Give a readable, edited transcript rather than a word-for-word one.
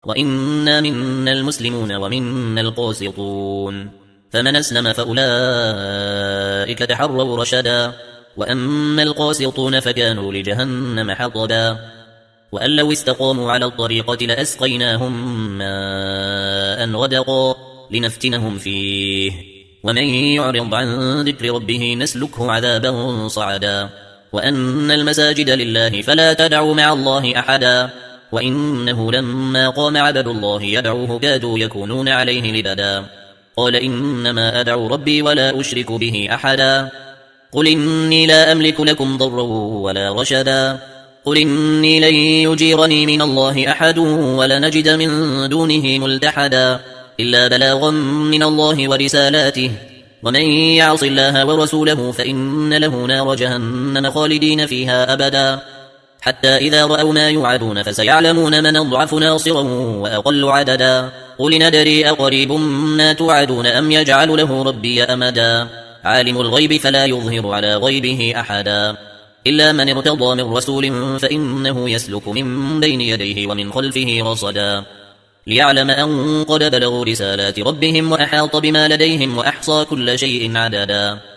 وإنا منا المسلمون ومنا القاسطون فمن أسلم فأولئك تحروا رشدا وأما القاسطون فكانوا لجهنم حطبا وأن لو استقاموا على الطريقة لأسقيناهم ماء غدقا لنفتنهم فيه ومن يعرض عن ذكر ربه نسلكه عذابا صعدا وأن المساجد لله فلا تدعوا مع الله أحدا وإنه لما قام عبد الله يدعوه كادوا يكونون عليه لبدا قال إنما أدعو ربي ولا أشرك به أحدا قل إني لا أملك لكم ضرا ولا رشدا قل إني لن يجيرني من الله أحد ولنجد من دونه ملتحدا إلا بلاغا من الله ورسالاته ومن يعص الله ورسوله فإن له نار جهنم خالدين فيها أبدا حتى إذا رأوا ما يوعدون فسيعلمون من أضعف ناصرا وأقل عددا قل ندري أقريب ما توعدون أم يجعل له ربي أمدا عالم الغيب فلا يظهر على غيبه أحدا إلا من ارتضى من رسول فإنه يسلك من بين يديه ومن خلفه رصدا ليعلم أن قد بلغوا رسالات ربهم وأحاط بما لديهم وأحصى كل شيء عددا